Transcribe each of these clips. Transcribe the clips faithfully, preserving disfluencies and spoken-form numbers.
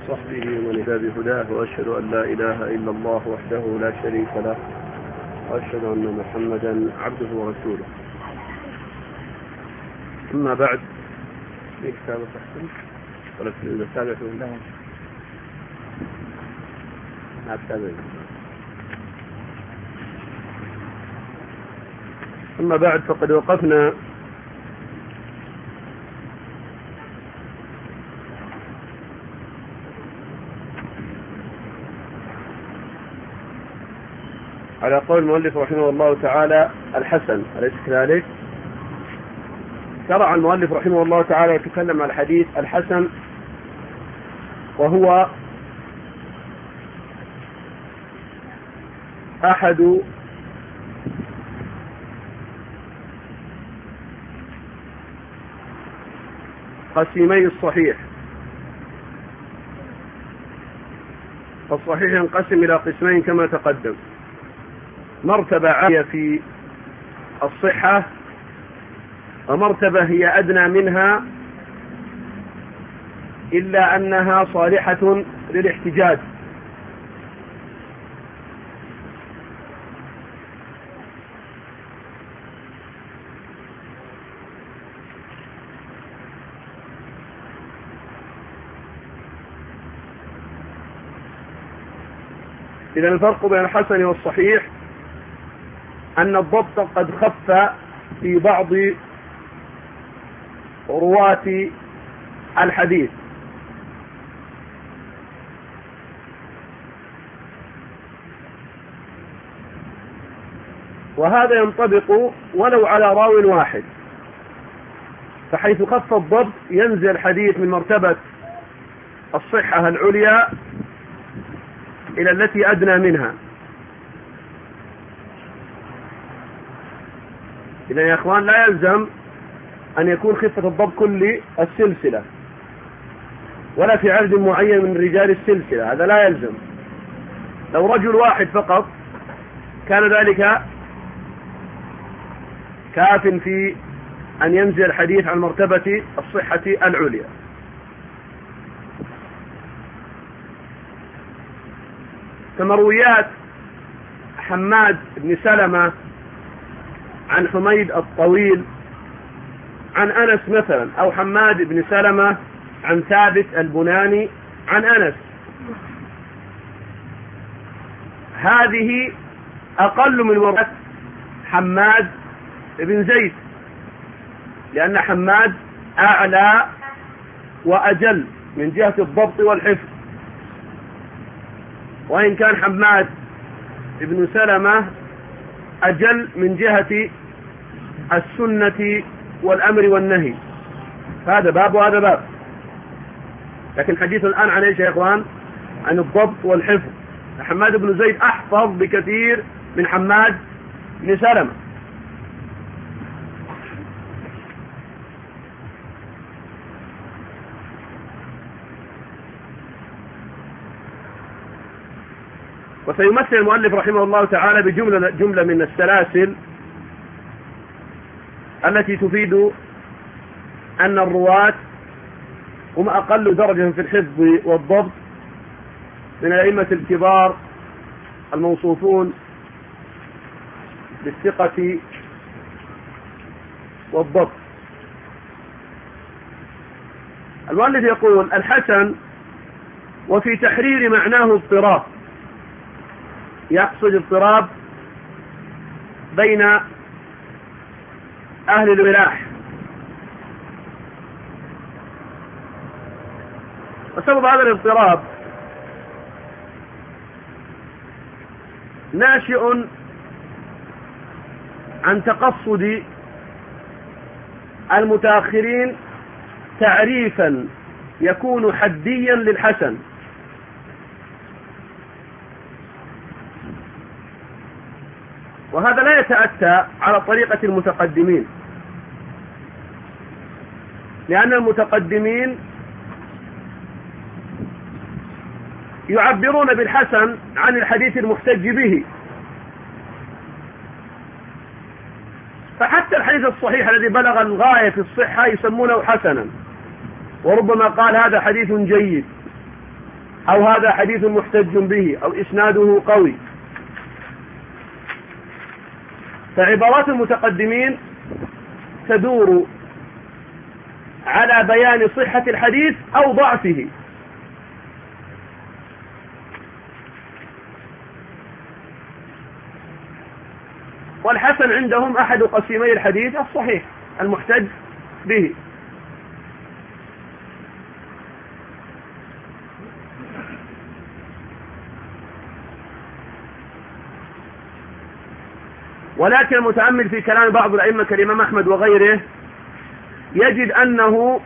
وصحبه ومن اهتدى بهداه، وأشهد أن لا إله إلا الله وحده لا شريك له، وأشهد أن محمدا عبده ورسوله. أما بعد، في كتاب التحسين ولا في السابع في الله مع التابعين. أما بعد، فقد وقفنا على قول المؤلف رحمه الله تعالى الحسن، أليس كذلك؟ شرع المؤلف رحمه الله تعالى يتكلم عن الحديث الحسن، وهو أحد قسيمي الصحيح. فالصحيح ينقسم إلى قسمين كما تقدم: مرتبة عالية في الصحة، ومرتبة هي أدنى منها إلا أنها صالحة للاحتجاج. إذن الفرق بين الحسن والصحيح أن الضبط قد خف في بعض رواة الحديث، وهذا ينطبق ولو على راو واحد، فحيث خف الضبط ينزل الحديث من مرتبة الصحة العليا إلى التي أدنى منها. إذن يا أخوان، لا يلزم أن يكون خفة الضبط كل السلسلة ولا في عدد معين من رجال السلسلة، هذا لا يلزم. لو رجل واحد فقط كان ذلك كاف في أن ينزل الحديث عن مرتبة الصحة العليا. كمرويات حماد بن سلمة عن حميد الطويل عن أنس مثلا، أو حماد بن سلمة عن ثابت البناني عن أنس، هذه أقل من رواية حماد بن زيد، لأن حماد أعلى وأجل من جهة الضبط والحفظ، وإن كان حماد بن سلمة أجل من جهة السنة والأمر والنهي. هذا باب وهذا باب، لكن حديث الآن عن ايش يا إخوان؟ عن الضبط والحفظ. حماد بن زيد أحفظ بكثير من حماد بن سلمة. وسيمثل المؤلف رحمه الله تعالى بجملة جملة من السلاسل التي تفيد أن الرواة هم أقل درجة في الحفظ والضبط من الأئمة الكبار الموصوفون بالثقة والضبط. المؤلف يقول الحسن وفي تحرير معناه اضطراب، يقصد اضطراب بين أهل الولاح، وسبب هذا الاضطراب ناشئ عن تقصد المتأخرين تعريفا يكون حديا للحسن، وهذا لا يتأتى على طريقة المتقدمين، لأن المتقدمين يعبرون بالحسن عن الحديث المحتج به، فحتى الحديث الصحيح الذي بلغ الغاية في الصحة يسمونه حسنا، وربما قال هذا حديث جيد. أو هذا حديث محتج به أو إسناده قوي. فعبارات المتقدمين تدور على بيان صحة الحديث أو ضعفه. والحسن عندهم أحد قسيمي الحديث الصحيح المحتج به. ولكن المتأمل في كلام بعض الأئمة كالإمام أحمد وغيره يجد أنه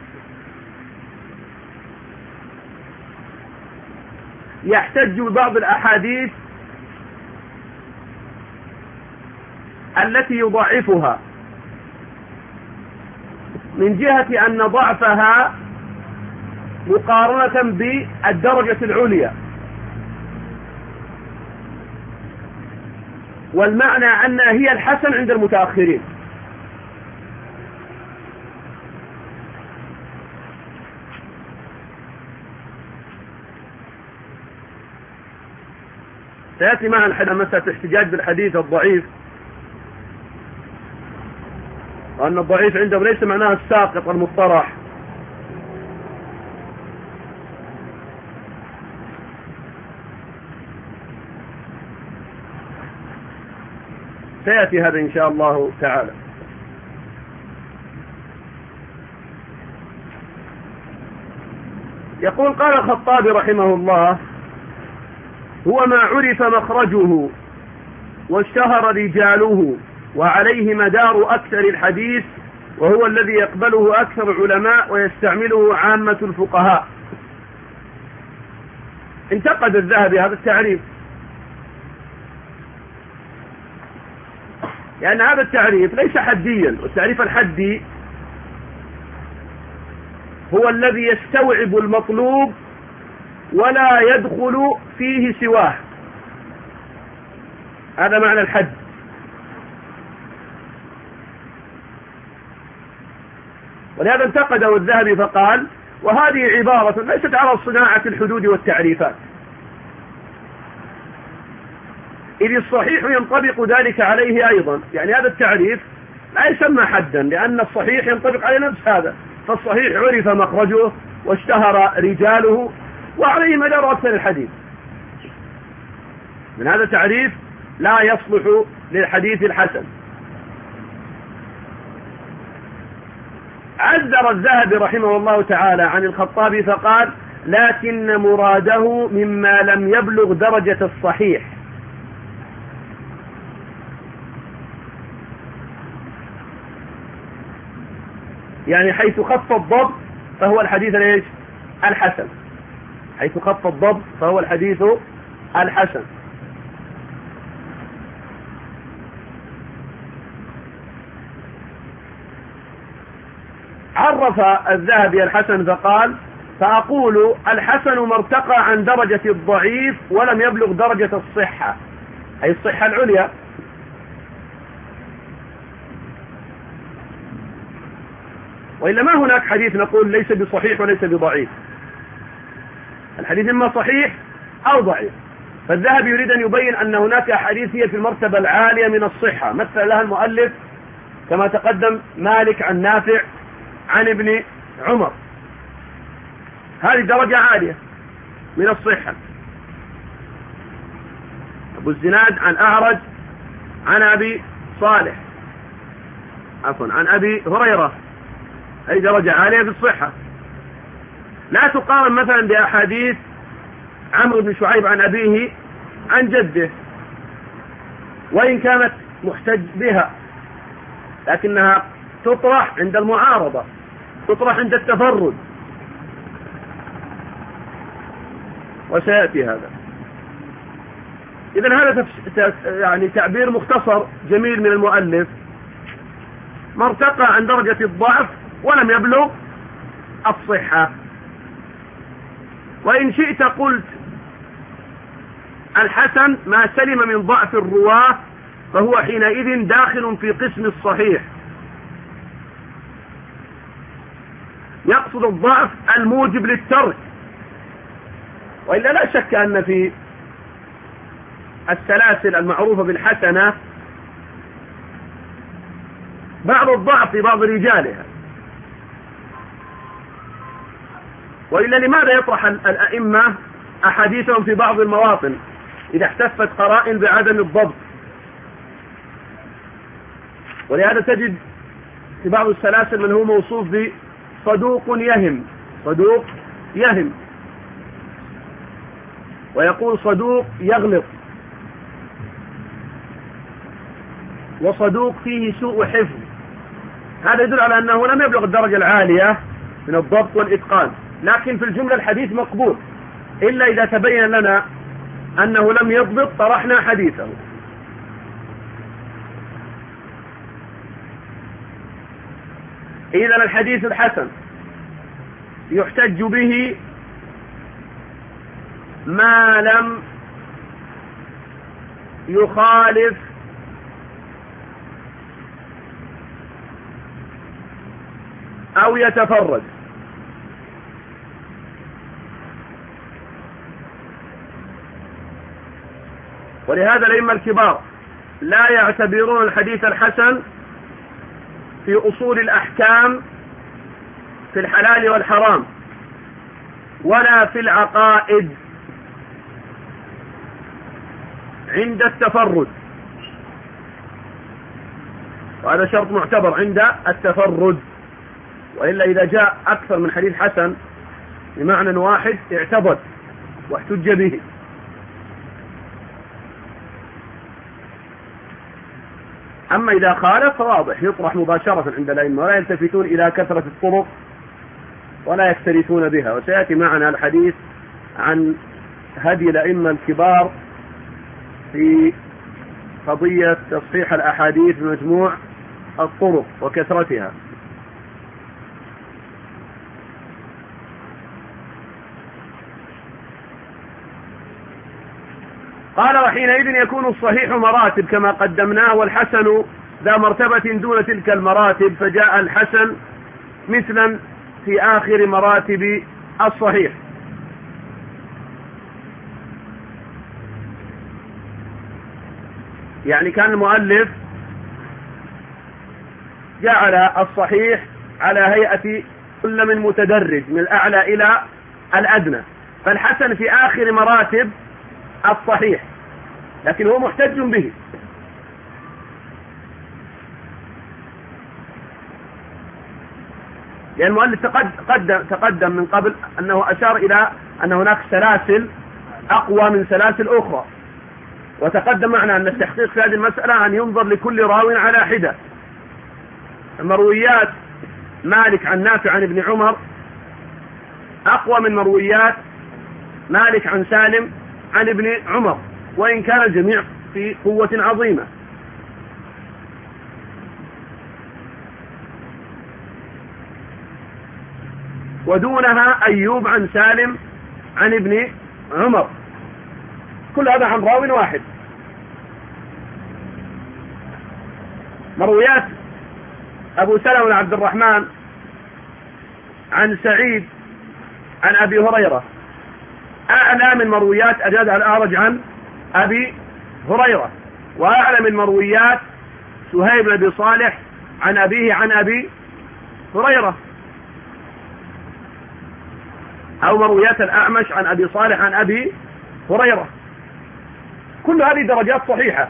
يحتج ببعض الأحاديث التي يضعفها من جهة أن ضعفها مقارنة بالدرجة العليا، والمعنى أنها هي الحسن عند المتأخرين. سيأتي معنا مسألة الاحتجاج بالحديث الضعيف، وأن الضعيف عندهم ليس معناه الساقط المطرح، سيأتي هذا إن شاء الله تعالى. يقول قال الخطابي رحمه الله: هو ما عرف مخرجه واشتهر رجاله وعليه مدار أكثر الحديث، وهو الذي يقبله أكثر العلماء ويستعمله عامة الفقهاء. انتقد الذهبي هذا التعريف، لأن هذا التعريف ليس حديا، والتعريف الحدي هو الذي يستوعب المطلوب ولا يدخل فيه سواه، هذا معنى الحد. ولهذا انتقده الذهبي فقال: وهذه عبارة ليست على صناعة الحدود والتعريفات، إذ الصحيح ينطبق ذلك عليه أيضا. يعني هذا التعريف لا يسمى حدا، لأن الصحيح ينطبق على نفس هذا، فالصحيح عرف مخرجه واشتهر رجاله وعليه مدار أكثر الحديث. من هذا التعريف لا يصلح للحديث الحسن. عذر الذهبي رحمه الله تعالى عن الخطابي فقال: لكن مراده مما لم يبلغ درجة الصحيح. يعني حيث خف الضبط فهو الحديث ليش؟ الحسن. حيث خف الضبط فهو الحديث الحسن. عرف الذهبي الحسن فقال: فأقول الحسن ما ارتقى عن درجة الضعيف ولم يبلغ درجة الصحة، أي الصحة العليا. وإلا ما هناك حديث نقول ليس بصحيح وليس بضعيف، الحديث إما صحيح أو ضعيف. فالذهبي يريد أن يبين أن هناك أحاديث هي في المرتبة العالية من الصحة، مثل لها المؤلف كما تقدم مالك عن نافع عن ابن عمر، هذه درجة عالية من الصحة. أبو الزناد عن أعرج عن أبي صالح عفوا عن أبي هريرة، هذه درجة عالية في الصحة. لا تقارن مثلا بأحاديث عمرو بن شعيب عن أبيه عن جده، وإن كانت محتج بها لكنها تطرح عند المعارضة، تطرح عند التفرد، وسيأتي هذا. إذن هذا يعني تعبير مختصر جميل من المؤلف: ما ارتقى عن درجة الضعف ولم يبلغ الصحة. وإن شئت قلت الحسن ما سلم من ضعف الرواة، فهو حينئذ داخل في قسم الصحيح. يقصد الضعف الموجب للترك، وإلا لا شك أن في السلاسل المعروفة بالحسنة بعض الضعف في بعض رجالها، وإلا لماذا يطرح الأئمة أحاديثهم في بعض المواطن إذا احتفت قرائن بعدم الضبط؟ ولهذا تجد في بعض السلاسل من هو موصوف بصدوق يهم، صدوق يهم، ويقول صدوق يغلط، وصدوق فيه سوء حفظ. هذا يدل على أنه لم يبلغ الدرجة العالية من الضبط والإتقان، لكن في الجملة الحديث مقبول، إلا إذا تبين لنا أنه لم يضبط طرحنا حديثه. إذن الحديث الحسن يحتج به ما لم يخالف أو يتفرد. ولهذا الأئمة الكبار لا يعتبرون الحديث الحسن في أصول الأحكام في الحلال والحرام ولا في العقائد عند التفرد، وهذا شرط معتبر عند التفرد. وإلا إذا جاء أكثر من حديث حسن بمعنى واحد اعتبر واحتج به. أما إذا خالف فواضح يطرح مباشرة عند الأئمة، ولا يلتفتون إلى كثرة الطرق ولا يكترثون بها. وسيأتي معنا الحديث عن هدي الأئمة الكبار في قضية تصحيح الأحاديث بمجموع الطرق وكثرتها. قال: وحينئذ يكون الصحيح مراتب كما قدمناه، والحسن ذا مرتبة دون تلك المراتب، فجاء الحسن مثلا في آخر مراتب الصحيح. يعني كان المؤلف جعل الصحيح على هيئة سلم متدرج من الأعلى إلى الأدنى، فالحسن في آخر مراتب الصحيح، لكن هو محتج به. لأن المؤلف تقدم, تقدم من قبل أنه أشار إلى أن هناك سلاسل أقوى من سلاسل أخرى، وتقدم معنا أن التحقيق في هذه المسألة أن ينظر لكل راو على حدة. مرويات مالك عن نافع عن ابن عمر أقوى من مرويات مالك عن سالم عن ابن عمر، وإن كان الجميع في قوة عظيمة. ودونها أيوب عن سالم عن ابن عمر، كل هذا عن راو واحد. مرويات أبو سلمة بن عبد الرحمن عن سعيد عن أبي هريرة أعلى من مرويات أجاد الأعرج عن أبي هريرة، وأعلى من مرويات سهيب بن أبي صالح عن أبيه عن أبي هريرة، أو مرويات الأعمش عن أبي صالح عن أبي هريرة. كل هذه درجات صحيحة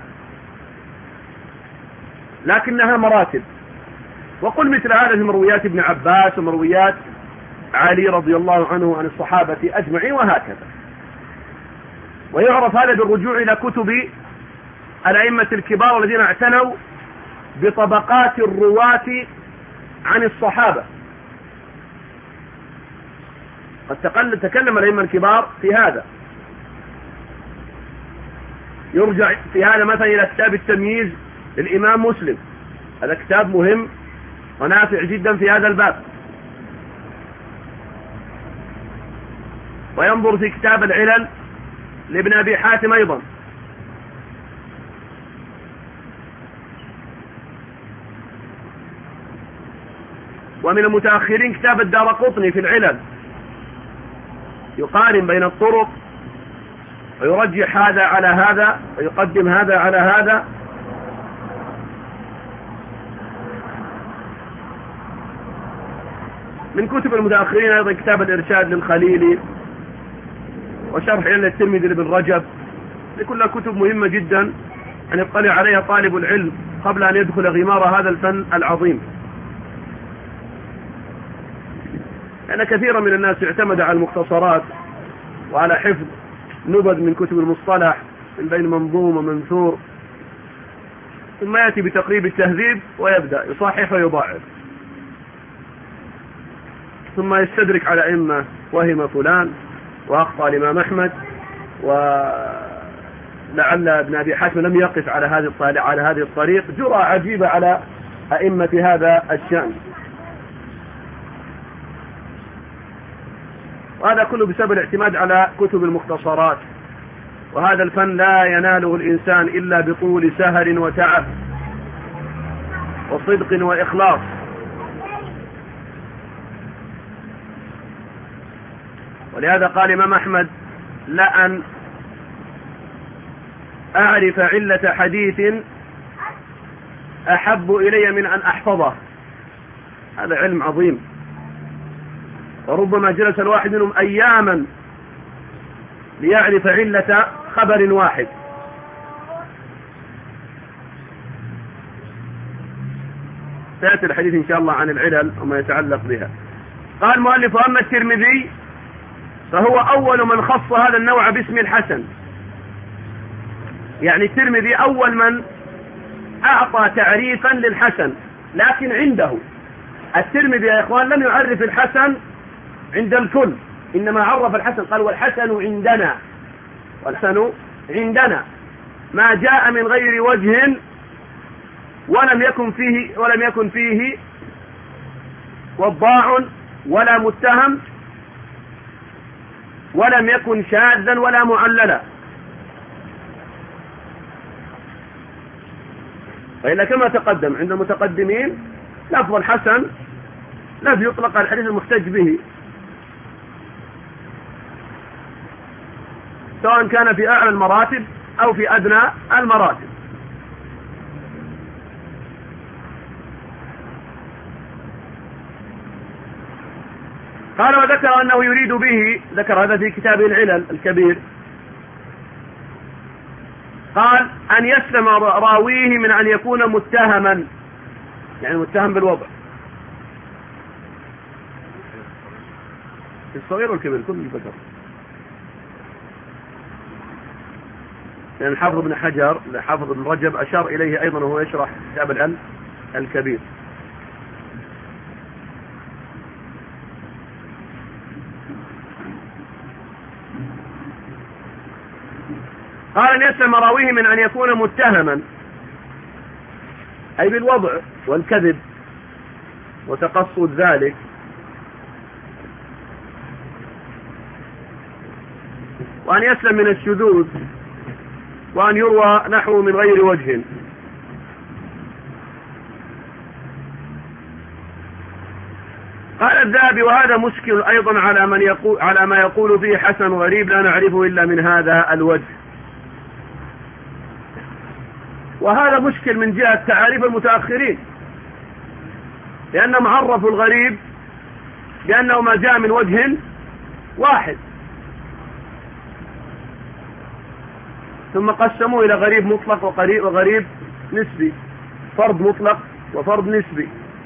لكنها مراتب. وقل مثل هذا في مرويات ابن عباس ومرويات علي رضي الله عنه عن الصحابة أجمعين، وهكذا. ويعرف هذا بالرجوع إلى كتب الأئمة الكبار الذين اعتنوا بطبقات الرواة عن الصحابة. قد تكلم الأئمة الكبار في هذا. يرجع في هذا مثلا إلى كتاب التمييز للإمام مسلم، هذا كتاب مهم ونافع جدا في هذا الباب. وينظر في كتاب العلل لابن أبي حاتم أيضا. ومن المتأخرين كتاب الدارقطني في العلل، يقارن بين الطرق ويرجح هذا على هذا ويقدم هذا على هذا. من كتب المتأخرين أيضا كتاب الإرشاد للخليلي وشرح علة الترمذي لابن رجب، كلها كتب مهمة جدا أن يطلع عليها طالب العلم قبل أن يدخل غمار هذا الفن العظيم. لأن كثيرا من الناس يعتمد على المختصرات وعلى حفظ نبذ من كتب المصطلح من بين منظوم ومنثور، ثم يأتي بتقريب التهذيب ويبدأ يصحح ويضاعف، ثم يستدرك على أئمة وهم فلان وأخطأ الإمام أحمد، ولعل ابن أبي حاتم لم يقف على هذه على هذه الطريق. جرأة عجيبة على أئمة هذا الشأن، وهذا كله بسبب الاعتماد على كتب المختصرات. وهذا الفن لا يناله الإنسان إلا بطول سهر وتعب وصدق وإخلاص. ولهذا قال الإمام أحمد: لأن أعرف علة حديث أحب إلي من أن أحفظه. هذا علم عظيم، وربما جلس الواحد منهم أياما ليعرف علة خبر واحد. سيأتي الحديث إن شاء الله عن العلل وما يتعلق بها. قال المؤلف: أما الترمذي فهو أول من خص هذا النوع باسم الحسن. يعني الترمذي أول من أعطى تعريفا للحسن، لكن عنده الترمذي يا إخوان لم يعرف الحسن عند الكل، إنما عرف الحسن قال: والحسن عندنا، والحسن عندنا ما جاء من غير وجه ولم يكن فيه ولم يكن فيه وضاع ولا متهم ولم يكن شاذا ولا معللا. فإلا كما تقدم عند المتقدمين لفظ الحسن لفظ يطلق على الحديث المحتج به، سواء كان في أعلى المراتب أو في أدنى المراتب. قال: وذكر أنه يريد به، ذكر هذا في كتابه العلل الكبير، قال: أن يسلم راويه من أن يكون متهما، يعني متهم بالوضع. الصغير والكبير كل ذكر. يعني الحافظ ابن حجر الحافظ ابن رجب أشار إليه أيضا وهو يشرح كتاب العلل الكبير. قال: أن يسلم راويه من أن يكون متهما، أي بالوضع والكذب وتقصد ذلك، وأن يسلم من الشذوذ، وأن يروى نحو من غير وجه. قال الذهبي: وهذا مشكل أيضا على من يقول على ما يقول فيه حسن غريب لا نعرفه إلا من هذا الوجه. وهذا مشكل من جهة تعاريف المتأخرين، لأنهم عرفوا الغريب بأنه ما جاء من وجه واحد، ثم قسموه إلى غريب مطلق وغريب, وغريب نسبي، فرد مطلق وفرد نسبي.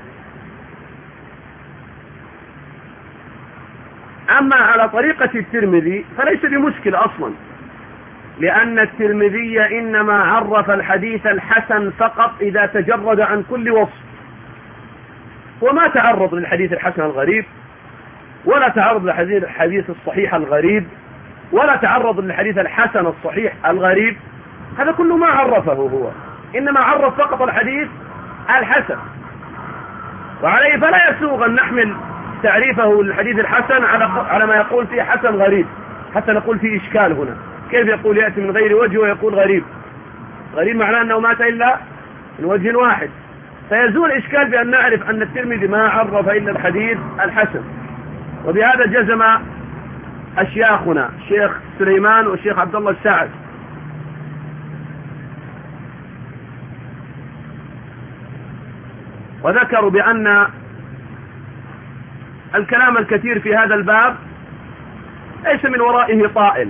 أما على طريقة الترمذي فليس بمشكلة أصلا، لأن الترمذي إنما عرف الحديث الحسن فقط إذا تجرد عن كل وصف، وما تعرض للحديث الحسن الغريب، ولا تعرض للحديث الصحيح الغريب، ولا تعرض للحديث الحسن الصحيح الغريب. هذا كله ما عرفه هو، إنما عرف فقط الحديث الحسن. وعليه فلا يسوغ أن نحمل تعريفه للحديث الحسن على على ما يقول فيه حسن غريب، حتى نقول فيه إشكال هنا. كيف يقول يأتي من غير وجه ويقول غريب؟ غريب معناه أنه مات إلا من وجه واحد، فيزول إشكال بأن نعرف أن الترمذي ما عرف إلا الحديث الحسن. وبهذا جزم أشياخنا الشيخ سليمان والشيخ عبد الله السعد. وذكروا بأن الكلام الكثير في هذا الباب ليس من ورائه طائل،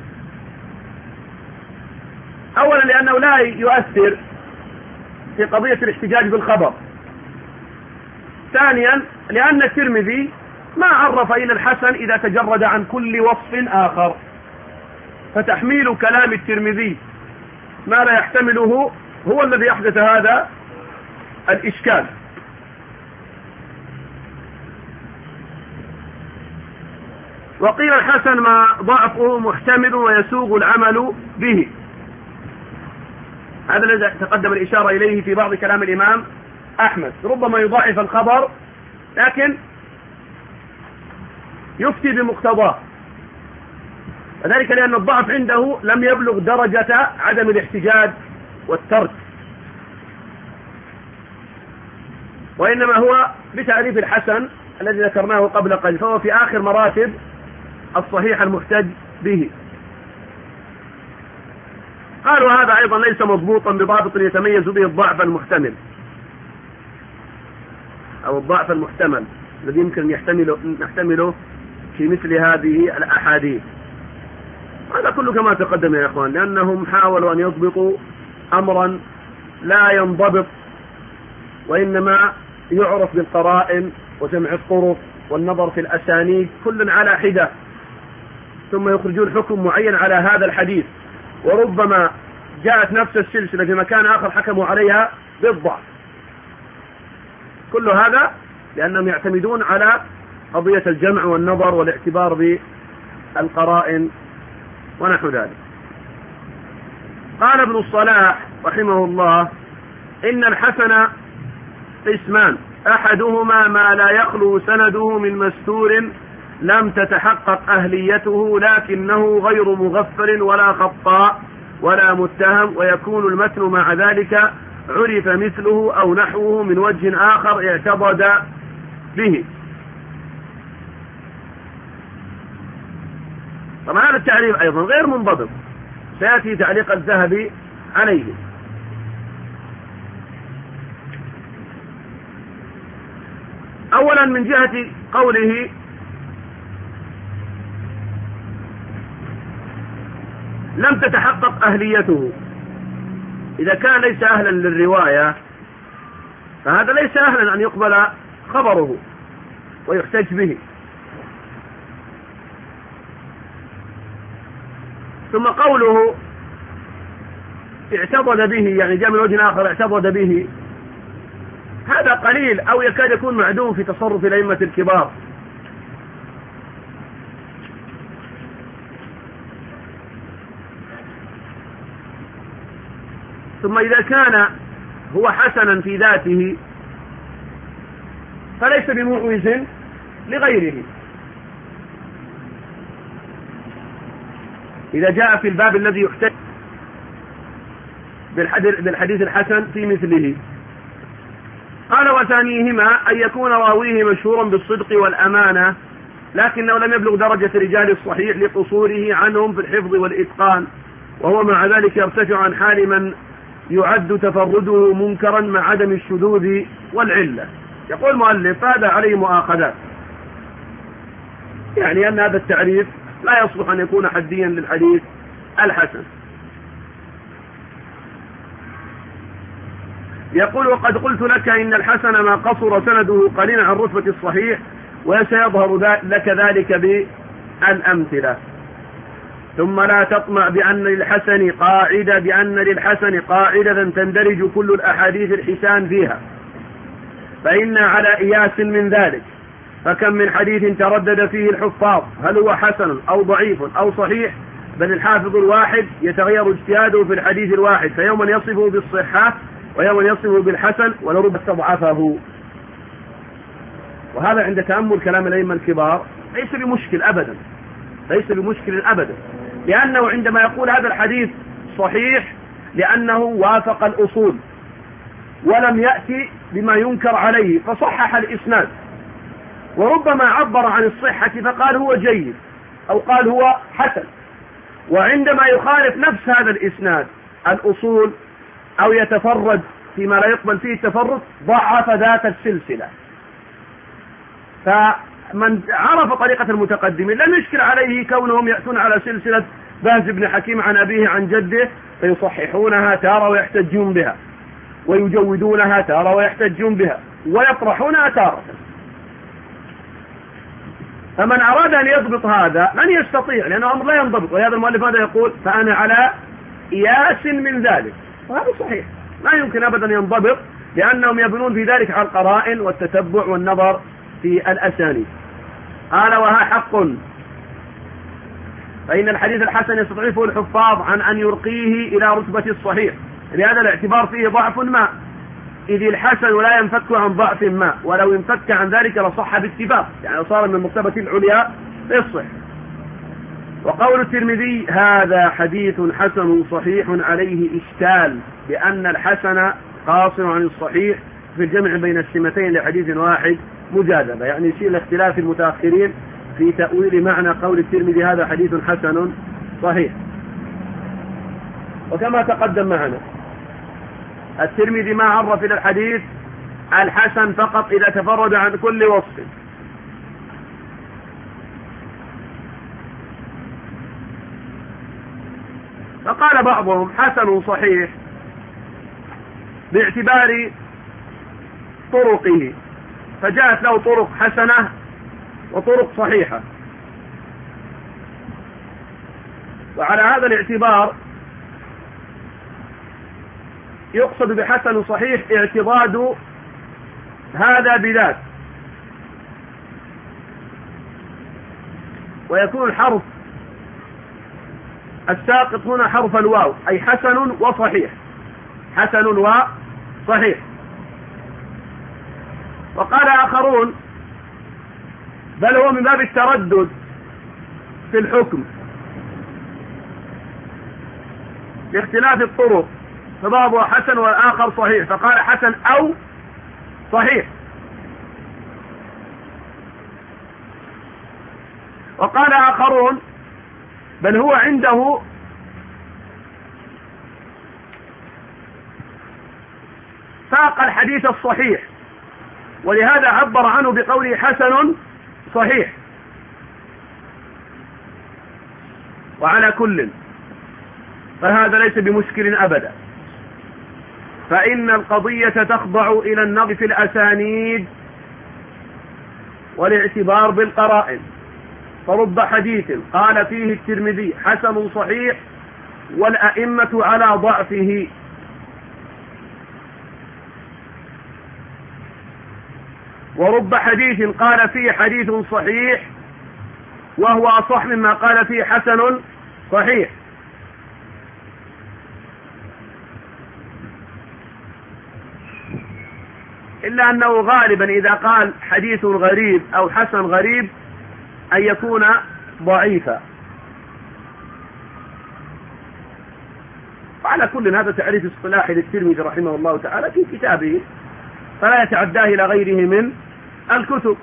أولا لأنه لا يؤثر في قضية الاحتجاج بالخبر، ثانيا لأن الترمذي ما عرف إلى الحسن إذا تجرد عن كل وصف آخر، فتحميل كلام الترمذي ما لا يحتمله هو الذي أحدث هذا الإشكال. وقيل الحسن ما ضعفه محتمل ويسوغ العمل به، هذا الذي تقدم الإشارة إليه في بعض كلام الإمام أحمد، ربما يضاعف الخبر لكن يفتي بمقتضاه، وذلك لأن الضعف عنده لم يبلغ درجة عدم الاحتجاج والترك، وإنما هو بتعريف الحسن الذي ذكرناه قبل قليل، فهو في آخر مراتب الصحيح المحتج به. قالوا هذا أيضا ليس مضبوطا بضابط يتميز به الضعف المحتمل أو الضعف المحتمل الذي يمكن يحتمله نحتمله في مثل هذه الأحاديث. هذا كله كما تقدم يا إخوان، لأنهم حاولوا أن يضبطوا أمرا لا ينضبط، وإنما يعرف بالقرائن وجمع الطرق والنظر في الأسانيد كل على حدة، ثم يخرجون حكم معين على هذا الحديث، وربما جاءت نفس السلسلة في مكان آخر حكموا عليها بالضعف. كل هذا لأنهم يعتمدون على قضية الجمع والنظر والاعتبار بالقرائن ونحو ذلك. قال ابن الصلاح رحمه الله: إن الحسن قسمان، أحدهما ما لا يخلو سنده من مستور لم تتحقق أهليته لكنه غير مغفل ولا خطاء ولا متهم، ويكون المتن مع ذلك عرف مثله أو نحوه من وجه آخر اعتضد به. طبعا هذا التعريف أيضا غير منضبط، سيأتي تعليق الذهبي عليه. أولا من جهة قوله لم تتحقق أهليته، إذا كان ليس أهلا للرواية فهذا ليس أهلا أن يقبل خبره ويحتج به. ثم قوله اعتضد به، يعني جاء من وجه آخر اعتضد به، هذا قليل أو يكاد يكون معدوم في تصرف الأئمة الكبار. ثم إذا كان هو حسنا في ذاته فليس بمعوز لغيره. إذا جاء في الباب الذي يحتج بالحديث الحسن في مثله. قال: وثانيهما أن يكون راويه مشهورا بالصدق والأمانة لكنه لم يبلغ درجة رجال الصحيح لقصوره عنهم في الحفظ والإتقان، وهو مع ذلك يرتفع عن حال من يعد تفرده منكرا مع عدم الشذوذ والعلة. يقول المؤلف: هذا عليه مؤاخذات، يعني أن هذا التعريف لا يصلح أن يكون حديا للحديث الحسن. يقول: وقد قلت لك إن الحسن ما قصر سنده قليلا عن رتبة الصحيح، وسيظهر لك ذلك بالأمثلة. ثم لا تطمع بأن للحسن قاعدة بأن للحسن قاعدة تندرج كل الأحاديث الحسان فيها، فإن على إياس من ذلك، فكم من حديث تردد فيه الحفاظ هل هو حسن أو ضعيف أو صحيح، بل الحافظ الواحد يتغير اجتهاده في الحديث الواحد، فيوما يصفه بالصحة ويوما يصفه بالحسن ولربما استضعفه. وهذا عند تأمل كلام الأئمة الكبار ليس بمشكل أبدا، ليس بمشكل أبدا، لأنه عندما يقول هذا الحديث صحيح لأنه وافق الأصول ولم يأتي بما ينكر عليه فصحح الإسناد، وربما عبر عن الصحة فقال هو جيد، أو قال هو حسن. وعندما يخالف نفس هذا الإسناد الأصول أو يتفرد فيما لا يقبل فيه التفرد ضعف ذات السلسلة. فمن عرف طريقة المتقدمين لم يشكل عليه كونهم يأتون على سلسلة باز بن حكيم عن أبيه عن جده فيصححونها تارة ويحتجون بها، ويجودونها تارة ويحتجون بها، ويطرحونها تارة. فمن أراد أن يضبط هذا لن يستطيع، لأنه أمر لا ينضبط. وهذا المؤلف هذا يقول فأنا على إياس من ذلك، وهذا صحيح لا يمكن أبدا ينضبط، لأنهم يبنون في ذلك على القرائن والتتبع والنظر في الأسانيد. قال وها حق، فإن الحديث الحسن يستضعفه الحفاظ عن أن يرقيه إلى رتبة الصحيح، لهذا الاعتبار فيه ضعف ما، إذ الحسن لا ينفك عن ضعف ما، ولو ينفك عن ذلك لصح باتفاق، يعني صار من المرتبة العليا يصح. وقول الترمذي هذا حديث حسن صحيح عليه إشكال، لأن الحسن قاصر عن الصحيح في الجمع بين السمتين لحديث واحد مجاذبة، يعني يشير لاختلاف المتأخرين في تأويل معنى قول الترمذي هذا حديث حسن صحيح. وكما تقدم معنا الترمذي ما عرف إلى الحديث الحسن فقط إذا تفرد عن كل وصف. فقال بعضهم حسن صحيح باعتبار طرقه، فجاءت له طرق حسنة وطرق صحيحة، وعلى هذا الاعتبار يقصد بحسن صحيح اعتضاد هذا بذات، ويكون الحرف الساقط هنا حرف الواو، أي حسن وصحيح، حسن وصحيح. وقال آخرون بل هو من باب التردد في الحكم لاختلاف الطرق، فبعضها حسن والآخر صحيح، فقال حسن أو صحيح. وقال آخرون بل هو عنده ساق الحديث الصحيح، ولهذا عبر عنه بقوله حسن صحيح. وعلى كل فهذا ليس بمشكل أبدا، فإن القضية تخضع إلى النظر في الأسانيد والاعتبار بالقرائن. فرب حديث قال فيه الترمذي حسن صحيح والأئمة على ضعفه، ورب حديث قال فيه حديث صحيح وهو أصح مما قال فيه حسن صحيح. إلا أنه غالبا إذا قال حديث غريب أو حسن غريب أن يكون ضعيفا. وعلى كل هذا تعريف اصطلاحي للترمذي رحمه الله تعالى في كتابه، فلا يتعداه إلى غيره من الكتب.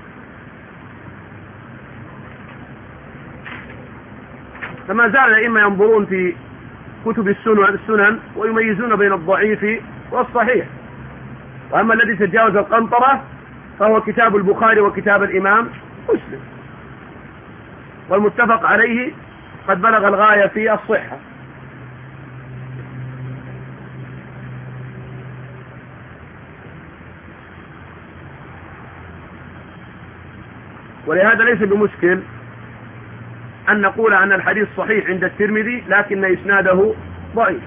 فما زال الأئمة ينظرون في كتب السنن ويميزون بين الضعيف والصحيح. وأما الذي تجاوز القنطرة فهو كتاب البخاري وكتاب الإمام مسلم، والمتفق عليه قد بلغ الغاية في الصحة. ولهذا ليس بمشكل أن نقول أن الحديث صحيح عند الترمذي لكن إسناده ضعيف.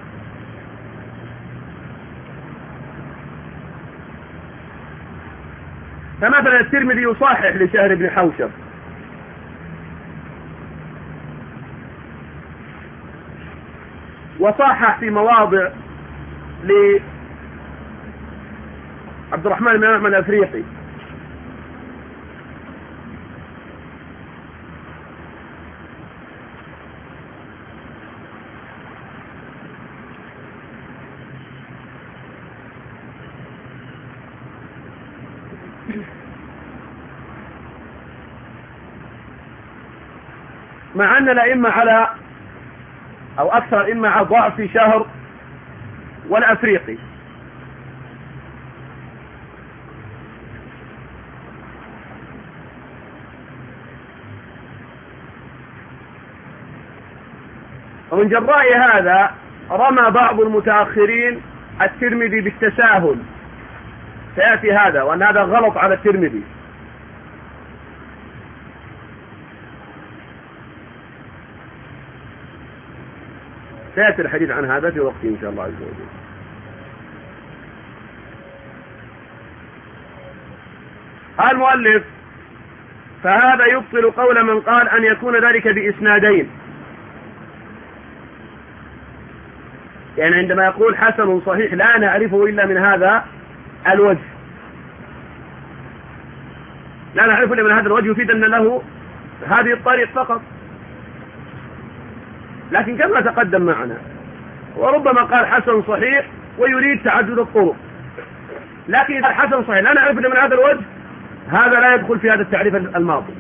فمثلا الترمذي يصحح لشهر بن حوشب، وصحح في مواضع لعبد الرحمن بن أحمد الأفريقي، مع أن الأئمة على أو أكثر الأئمة على ضعف شهر والأفريقي. ومن جراء هذا رمى بعض المتأخرين الترمذي بالتساهل، سيأتي هذا، وأن هذا غلط على الترمذي. سيأتي الحديث عن هذا في وقته إن شاء الله عز وجل. قال المؤلف: فهذا يبطل قول من قال أن يكون ذلك بإسنادين. يعني عندما يقول حسن صحيح لا نعرفه إلا من هذا الوجه، لا نعرفه إلا من هذا الوجه، يفيد أن له هذه الطريق فقط. لكن كما تقدم معنا، وربما قال حسن صحيح ويريد تعدد الطرق، لكن إذا حسن صحيح لا نعرف إلا من هذا الوجه، هذا لا يدخل في هذا التعريف الماضي.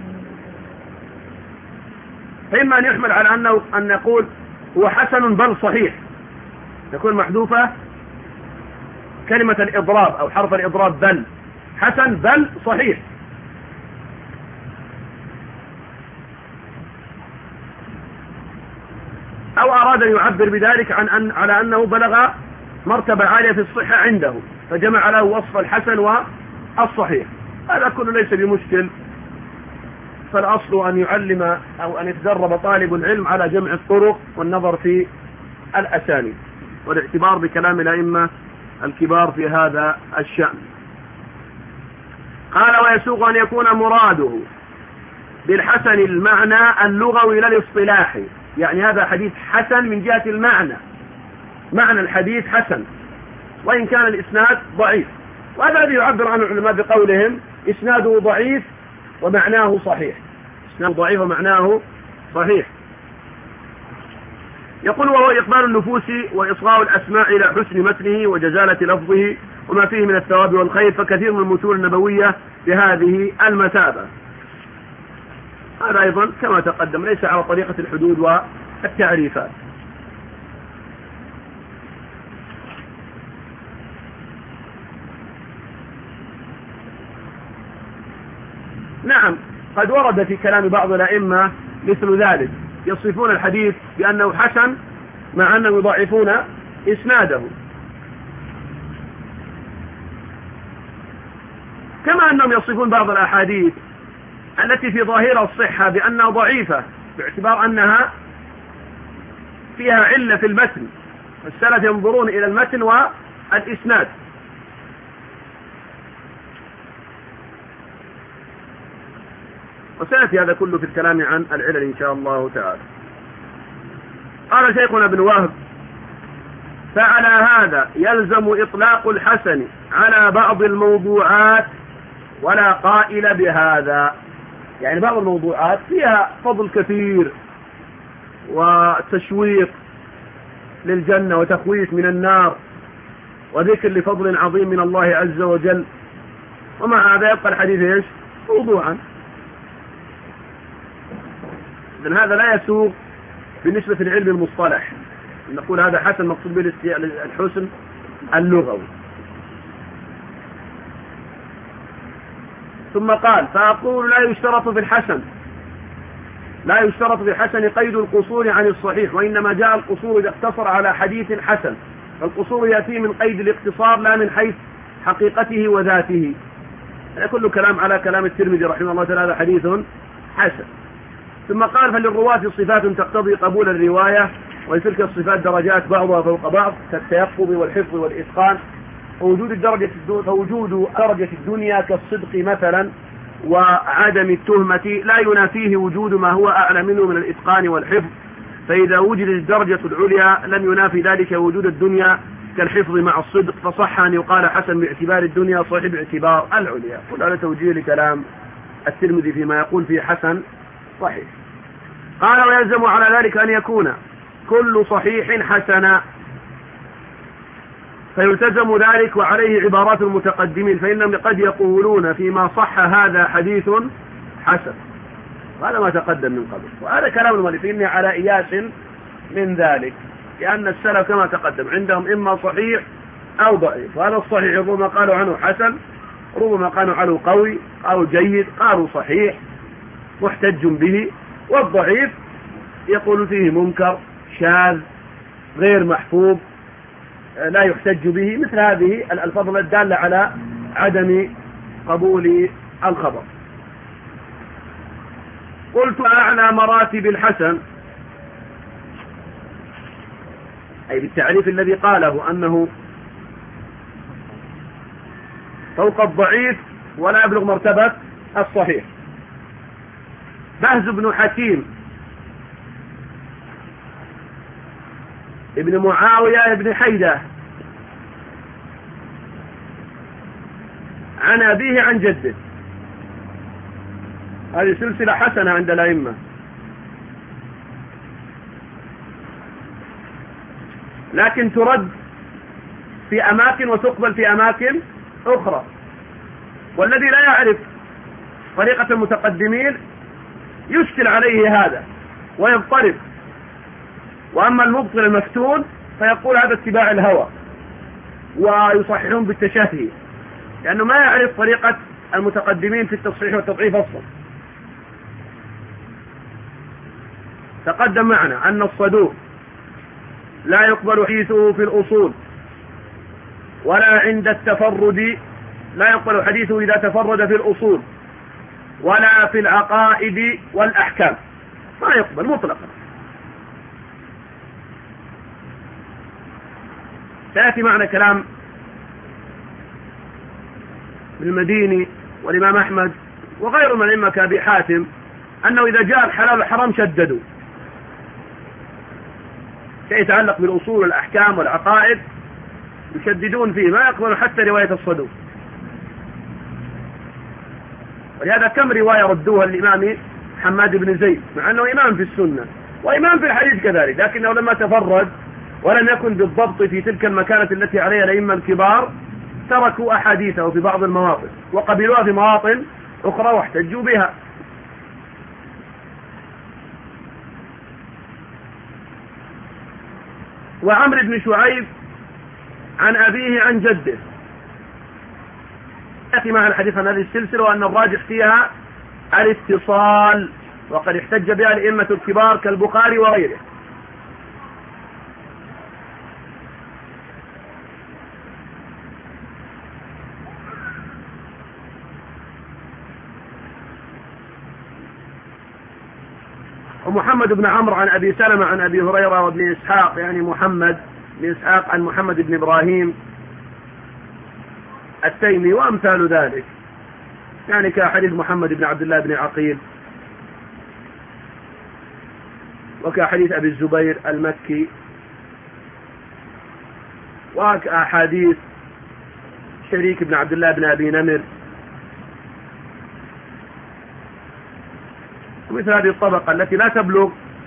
فإما أن يحمل على أنه أن نقول هو حسن بل صحيح، تكون محذوفة كلمة الإضراب أو حرف الإضراب بل، حسن بل صحيح. أو أراد أن يعبر بذلك عن أن على أنه بلغ مرتبة عالية في الصحة عنده، فجمع له وصف الحسن والصحيح. هذا كله ليس بمشكل، فالأصل أن يعلم أو أن يتدرب طالب العلم على جمع الطرق والنظر في الأسانيد والاعتبار بكلام الأئمة الكبار في هذا الشأن. قال: ويسوق أن يكون مراده بالحسن المعنى اللغوي لا الاصطلاحي. يعني هذا حديث حسن من جهة المعنى، معنى الحديث حسن وإن كان الإسناد ضعيف. وهذا الذي يعبر عنه العلماء بقولهم إسناده ضعيف ومعناه صحيح، إسناده ضعيف ومعناه صحيح. يقول: وهو إقبال النفوس وإصغاء الأسماع إلى حسن متنه وجزالة لفظه وما فيه من الثواب والخير، فكثير من المتون النبوية بهذه المثابة. هذا أيضا كما تقدم ليس على طريقة الحدود والتعريفات. نعم، قد ورد في كلام بعض الأئمة مثل ذلك، يصفون الحديث بأنه حسن مع أنهم يضعفون إسناده، كما أنهم يصفون بعض الأحاديث التي في ظاهرها الصحة بأنها ضعيفة باعتبار أنها فيها علة في المتن، والسلف ينظرون إلى المتن والإسناد. وسيأتي هذا كله في الكلام عن العلل إن شاء الله تعالى. قال شيخنا ابن وهب: فعلى هذا يلزم إطلاق الحسن على بعض الموضوعات ولا قائل بهذا. يعني بعض الموضوعات فيها فضل كثير وتشويق للجنة وتخويف من النار وذكر لفضل عظيم من الله عز وجل، ومع هذا يبقى الحديث ايش؟ موضوعا. لأن هذا لا يسوق بالنسبة للعلم المصطلح، نقول هذا حسن مقصود به الحسن اللغوي. ثم قال: فأقول لا يشترط في الحسن لا يشترط في الحسن قيد القصور عن الصحيح، وإنما جاء القصور إذا اقتصر على حديث حسن، فالقصور يأتي من قيد الاقتصار لا من حيث حقيقته وذاته. هذا كله كلام على كلام الترمذي رحمه الله تعالى، حديث حسن. ثم قال: فللرواة صفات تقتضي قبول الرواية، ولتلك الصفات درجات بعضها فوق بعض كالتيقظ والحفظ والإتقان، فوجود الدرجة فوجود درجة الدنيا كالصدق مثلا وعدم التهمة لا ينافيه وجود ما هو أعلى منه من الإتقان والحفظ، فإذا وجدت الدرجة العليا لم ينافي ذلك وجود الدنيا كالحفظ مع الصدق، فصح أن يقال حسن باعتبار الدنيا صحيح باعتبار العليا. كل هذا توجيه لكلام الترمذي فيما يقول فيه حسن صحيح. قال: ويلزم على ذلك أن يكون كل صحيح حسنا، فيلتزم ذلك وعليه عبارات المتقدمين، فإنهم قد يقولون فيما صح هذا حديث حسن، هذا ما تقدم من قبل. وهذا كلام المؤلفين على إياس من ذلك، لأن السلف كما تقدم عندهم إما صحيح أو ضعيف، وهذا الصحيح ربما قالوا عنه حسن، ربما قالوا عنه قوي أو جيد، قالوا صحيح محتج به، والضعيف يقول فيه منكر شاذ غير محفوظ لا يحتج به، مثل هذه الألفاظ الدالة على عدم قبول الخبر. قلت أعلى مراتب الحسن، أي بالتعريف الذي قاله أنه فوق الضعيف ولا يبلغ مرتبة الصحيح. بهز بن حكيم ابن معاوية ابن حيدة عن أبيه عن جده، هذه سلسلة حسنة عند الأئمة، لكن ترد في أماكن وتقبل في أماكن أخرى. والذي لا يعرف طريقة المتقدمين يشكل عليه هذا ويضطرب، وأما المبطل المفتون فيقول هذا اتباع الهوى، ويصححون بالتشهي، لأنه ما يعرف طريقة المتقدمين في التصحيح والتضعيف أصلا. تقدم معنا أن الصدوق لا يقبل حديثه في الأصول ولا عند التفرد، لا يقبل حديثه إذا تفرد في الأصول ولا في العقائد والأحكام، ما يقبل مطلقا. سيأتي معنا كلام ابن المديني والإمام أحمد وغير من الأئمة كأبي حاتم أنه إذا جاء الحلال والحرام شددوا، شيء يتعلق بالأصول والأحكام والعقائد يشددون فيه، ما يقبل حتى رواية الصدوق. ولهذا كم رواية ردوها الإمام حماد بن زيد، مع أنه إمام في السنة وإمام في الحديث كذلك، لكنه لما تفرد ولم يكن بالضبط في تلك المكانة التي عليها الأئمة الكبار تركوا أحاديثه في بعض المواطن وقبلوها في مواطن أخرى واحتجوا بها. وعمر بن شعيب عن أبيه عن جده، يأتي مع الحديث عن هذه السلسلة وأن الراجح فيها الاتصال، وقد احتج بها الأئمة الكبار كالبخاري وغيره. ومحمد بن عمرو عن أبي سلمة عن أبي هريرة وابن إسحاق، يعني محمد بن إسحاق عن محمد بن إبراهيم التيمي وأمثال ذلك، يعني كحديث محمد بن عبد الله بن عقيل، وكحديث أبي الزبير المكي، وكأحاديث شريك بن عبد الله بن أبي نمر، ومثل هذه الطبقة التي لا تبلغ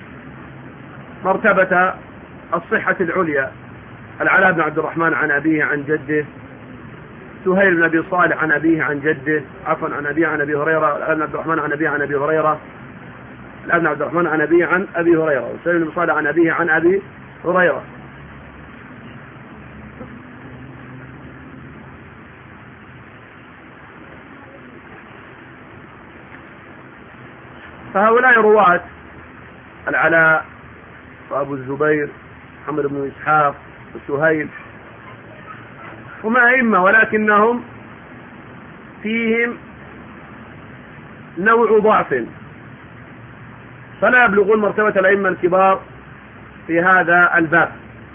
مرتبة الصحة العليا. العلاء بن عبد الرحمن عن أبيه عن جده، سهيل بن أبي صالح عن أبيه عن جده، عفوا عن أبيه عن أبي هريرة، العلاء بن عبد الرحمن عن أبيه عن أبي هريرة، العلاء بن عبد الرحمن عن أبيه عن أبي هريرة، وسهيل بن أبي صالح عن أبيه عن أبي هريرة. فهؤلاء رواة العلاء وأبو الزبير محمد بن إسحاق وسهيل هم أئمة، ولكنهم فيهم نوع ضعف، فلا يبلغون مرتبة الأئمة الكبار في هذا الباب.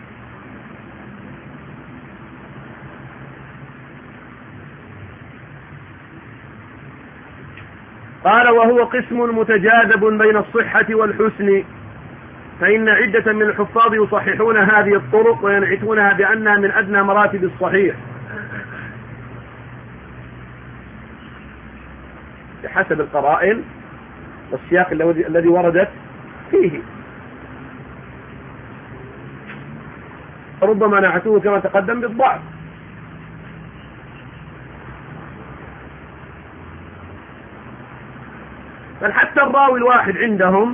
قال: وهو قسم متجاذب بين الصحة والحسن، فإن عدة من الحفاظ يصححون هذه الطرق وينعتونها بأنها من أدنى مراتب الصحيح بحسب القرائن والسياق الذي وردت فيه. ربما نعتوه كما تقدم بالضعف. بل حتى الراوي الواحد عندهم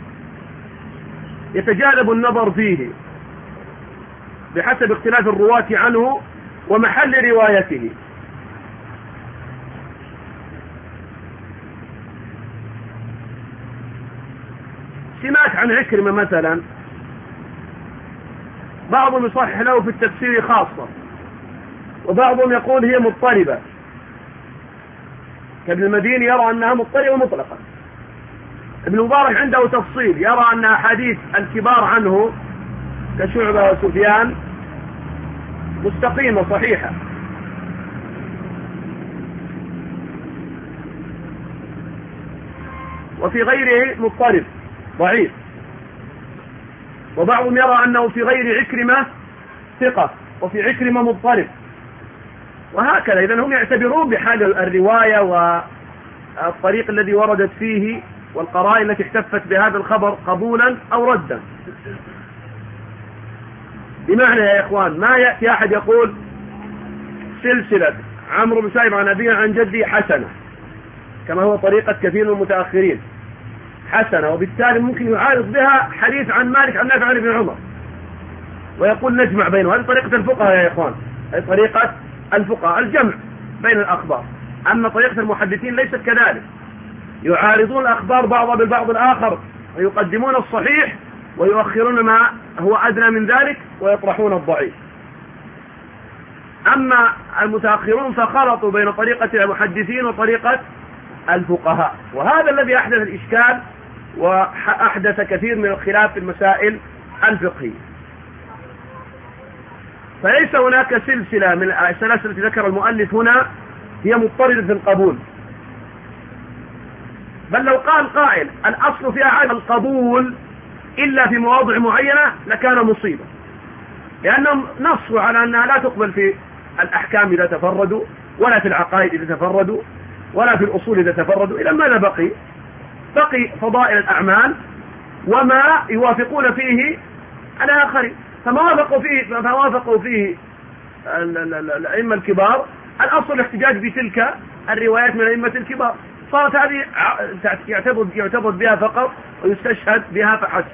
يتجاذب النظر فيه بحسب اختلاف الرواة عنه ومحل روايته. سمعت عن عكرمة مثلا بعضهم يصحح له في التفسير خاصة، وبعضهم يقول هي مضطربة، كابن المديني يرى أنها مضطربة مطلقا. ابن مبارك عنده تفصيل، يرى أن أحاديث الكبار عنه كشعبة وسفيان مستقيمة صحيحة. وفي غيره مضطرب ضعيف. وبعضهم يرى أنه في غير عكرمة ثقة، وفي عكرمة مضطرب، وهكذا. إذن هم يعتبرون بحال الرواية والطريق الذي وردت فيه والقرائن التي احتفت بهذا الخبر قبولا أو ردا. بمعنى يا إخوان ما يأتي أحد يقول سلسلة عمرو بن شعيب عن أبيه عن جدي حسنة كما هو طريقة كثير من المتأخرين حسنة، وبالتالي ممكن يعارض بها حديث عن مالك عن نافع عن ابن عمر ويقول نجمع بينه. هذه طريقة الفقهاء يا إخوان، هذه طريقة الفقهاء الجمع بين الأخبار. أما طريقة المحدثين ليست كذلك، يعارضون الأخبار بعضها بالبعض الآخر ويقدمون الصحيح ويؤخرون ما هو أدنى من ذلك ويطرحون الضعيف. أما المتأخرون فخلطوا بين طريقة المحدثين وطريقة الفقهاء، وهذا الذي أحدث الإشكال وأحدث كثير من الخلاف في المسائل الفقهية. فليس هناك سلسلة من السلاسل التي ذكر المؤلف هنا هي مضطردة في القبول، بل لو قال قائل الأصل فيها عدم القبول إلا في مواضع معينة لكان مصيبة، لأنهم نصوا على أنها لا تقبل في الأحكام إذا تفردوا، ولا في العقائد إذا تفردوا، ولا في الأصول إذا تفردوا. إذا ماذا بقي؟ بقي فضائل الأعمال وما يوافقون فيه الآخرين. فما وافقوا فيه فما وافقوا فيه الأئمة الكبار الأصل الاحتجاج بتلك الروايات من الأئمة الكبار، صارت هذه يعتبر يعتبر بها فقط ويستشهد بها فحسب.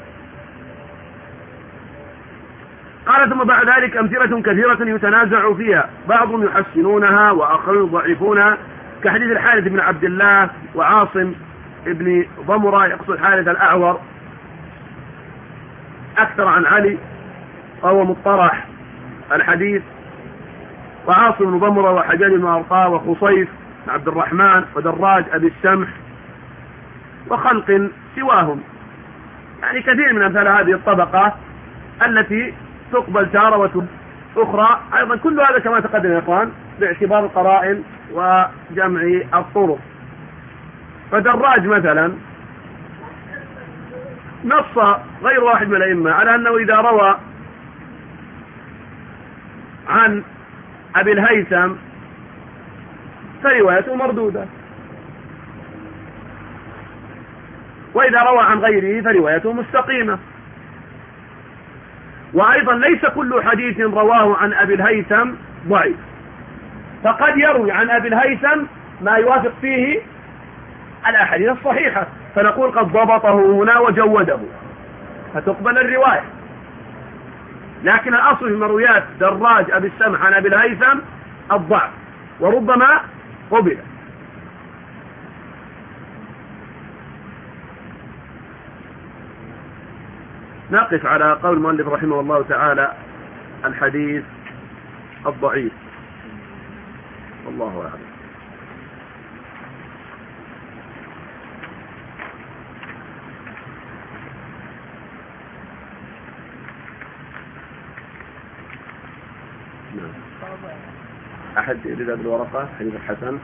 قال ثم بعد ذلك أمثلة كثيرة يتنازع فيها، بعضهم يحسنونها وآخرون يضعفونها، كحديث الحارث بن عبد الله وعاصم ابن ضمرة، يقصد الحارث الأعور أكثر عن علي وهو مطرح الحديث، وعاصم بن ضمرة وحجاج بن أرطاة وخصيف بن عبد الرحمن ودراج أبي السمح وخلق سواهم، يعني كثير من أمثال هذه الطبقة التي تقبل تارة أخرى. أيضا كل هذا كما تقدم يا إخوان باعتبار القرائن وجمع الطرق. فدراج مثلا نص غير واحد من الأئمة على أنه إذا روى عن أبي الهيثم فروايته مردودة، وإذا روى عن غيره فروايته مستقيمة. وأيضا ليس كل حديث رواه عن أبي الهيثم ضعيف، فقد يروي عن أبي الهيثم ما يوافق فيه الأحاديث الصحيحة، فنقول قد ضبطه هنا وجوده فتقبل الرواية. لكن الأصل في مرويات دراج أبي السمح عن أبي الهيثم الضعف، وربما قبل. نقف على قول المؤلف رحمه الله تعالى الحديث الضعيف، والله أعلم. أحد يريد بالورقة حديث الحسن؟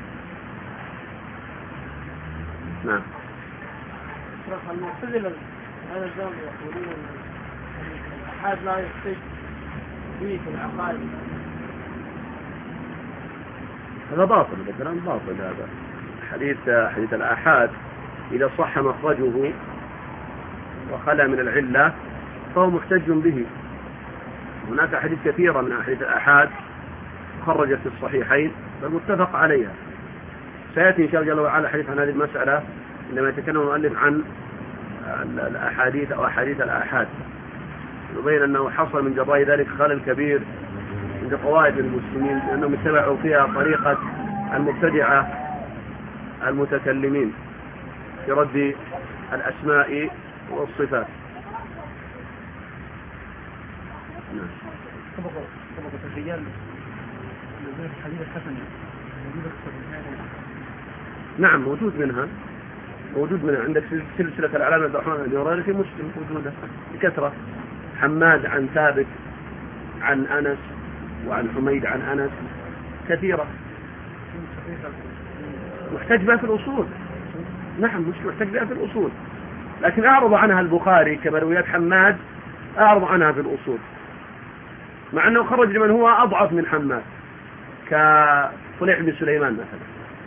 نعم. المعتزلة هذا الزمن يقولون الأحاد لا يحتج فيه في العقائد. هذا باطل، هذا كلام باطل. هذا حديث حديث الآحاد إذا صح مخرجه وخلى من العلة فهو محتج به. هناك حديث كثيرة من أحاديث الآحاد خرجت في الصحيحين فالمتفق عليها. سيأتي إن شاء الله جل وعلا حديث عن هذه المسألة عندما يتكلم المؤلف عن الأحاديث أو أحاديث الآحاد يبين أنه حصل من جراء ذلك خلل كبير عند قواعد المسلمين لأنهم اتبعوا فيها طريقة المبتدعة المتكلمين في رد الأسماء والصفات. طبقة الرجال الذين في الحديث الحسن نعم موجود منها موجود منها عندك سلسلة الأعلام عبد الرحمن بن هريرة في مسلم موجودة بكثرة. حماد عن ثابت عن أنس وعن حميد عن أنس كثيرة محتاج بها في الأصول. نعم مش محتاج بها في الأصول لكن أعرض عنها البخاري كمرويات حماد أعرض عنها في الأصول مع أنه خرج لمن هو أضعف من حماد كطليح بن سليمان مثلا.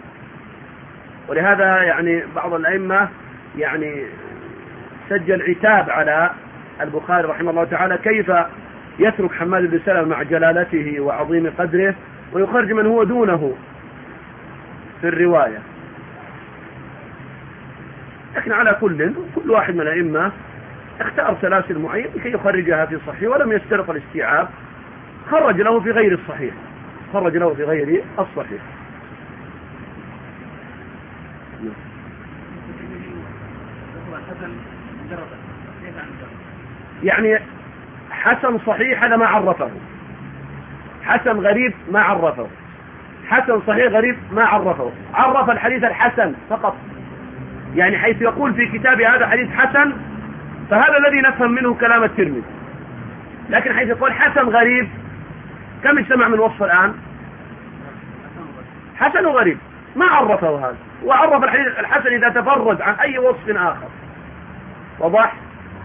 ولهذا يعني بعض الأئمة يعني سجل عتاب على البخاري رحمه الله تعالى كيف يترك حماد بن سلمة مع جلالته وعظيم قدره ويخرج من هو دونه في الرواية. لكن على كل كل واحد من الأئمة اختار سلاسل معين لكي يخرجها في صحيح ولم يشترط الاستيعاب خرج له في غير الصحيح خرج له في غير الصحيح. يعني حسن صحيح هذا ما عرفه حسن غريب ما عرفه حسن صحيح غريب ما عرفه عرف الحديث الحسن فقط يعني حيث يقول في كتاب هذا حديث حسن فهذا الذي نفهم منه كلام الترمذي. لكن حيث يقول حسن غريب كم اجتمع من وصف الآن حسن وغريب ما عرفه هذا وعرف الحديث الحسن إذا تفرد عن أي وصف آخر. وضح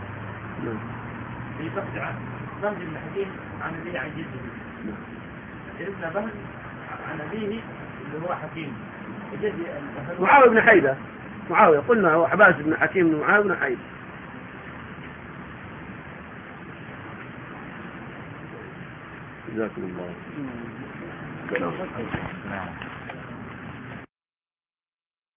في بحث بهز بن حكيم عن أبيه عن جده ابن بهز عن أبيه اللي هو حكيم معاوية بن حيدة معاوية قلنا هو حباس بن حكيم بن معاوية بن حيدة. جزاكم الله.